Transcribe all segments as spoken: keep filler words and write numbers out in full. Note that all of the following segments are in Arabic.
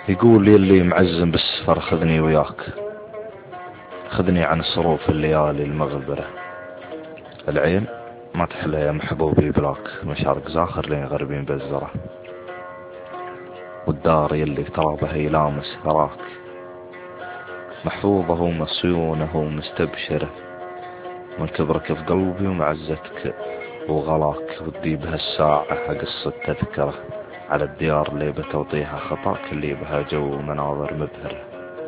يقول يلي معزم بالسفر خذني وياك، خذني عن صروف الليالي المغبرة. العين ما تحلى يا محبوبي بلاك، مشارق زاخر لين غربين بالزرع. والدار يلي ترابها يلامس ثراك، محفوظه ومصيونه ومستبشره، من كبرك في قلبي ومعزتك وغلاك. ودي بهالساعة قصة تذكره على الديار اللي بتوطيها خطاك، اللي بها جو ومناظر مبهرة.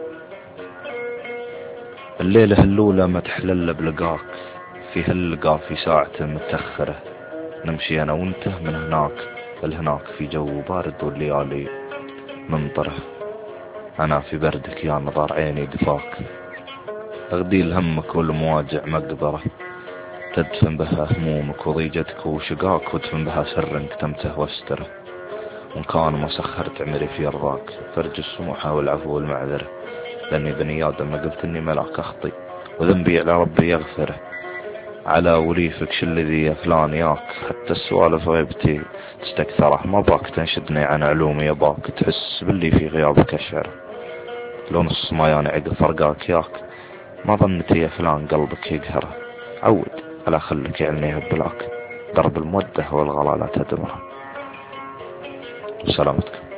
الليلة هاللولة ما تحلل بلقاك، في هاللقا في ساعة متأخرة. نمشي أنا وانته من هناك لهناك في جو بارد والليالي ممطرة. أنا في بردك يا نظر عيني دفاك، أغدي همك والمواجع مقبرة. تدفن بها همومك وضيجتك وشقاك، ودفن بها سرك تمته واستره. وإن كان ما سخرت عمري في رضاك، فرج السموحة والعفو والمعذرة. لأني بني آدم ما قلت إني ملاك أخطي، وذنبي على ربي يغفره. على وليفك شلذي يا فلان ياك، حتى السوالف غيبتي تستكثره. ما باك تنشدني عن علومي، يباك تحس باللي في غيابك أشعره. لو نص ما يعني عقب فرقاك ياك، ما ظنتي يا فلان قلبك يقهره. عود على خلك يعني بلاك، درب المودة والغلا لا تدمره. وسلامتك.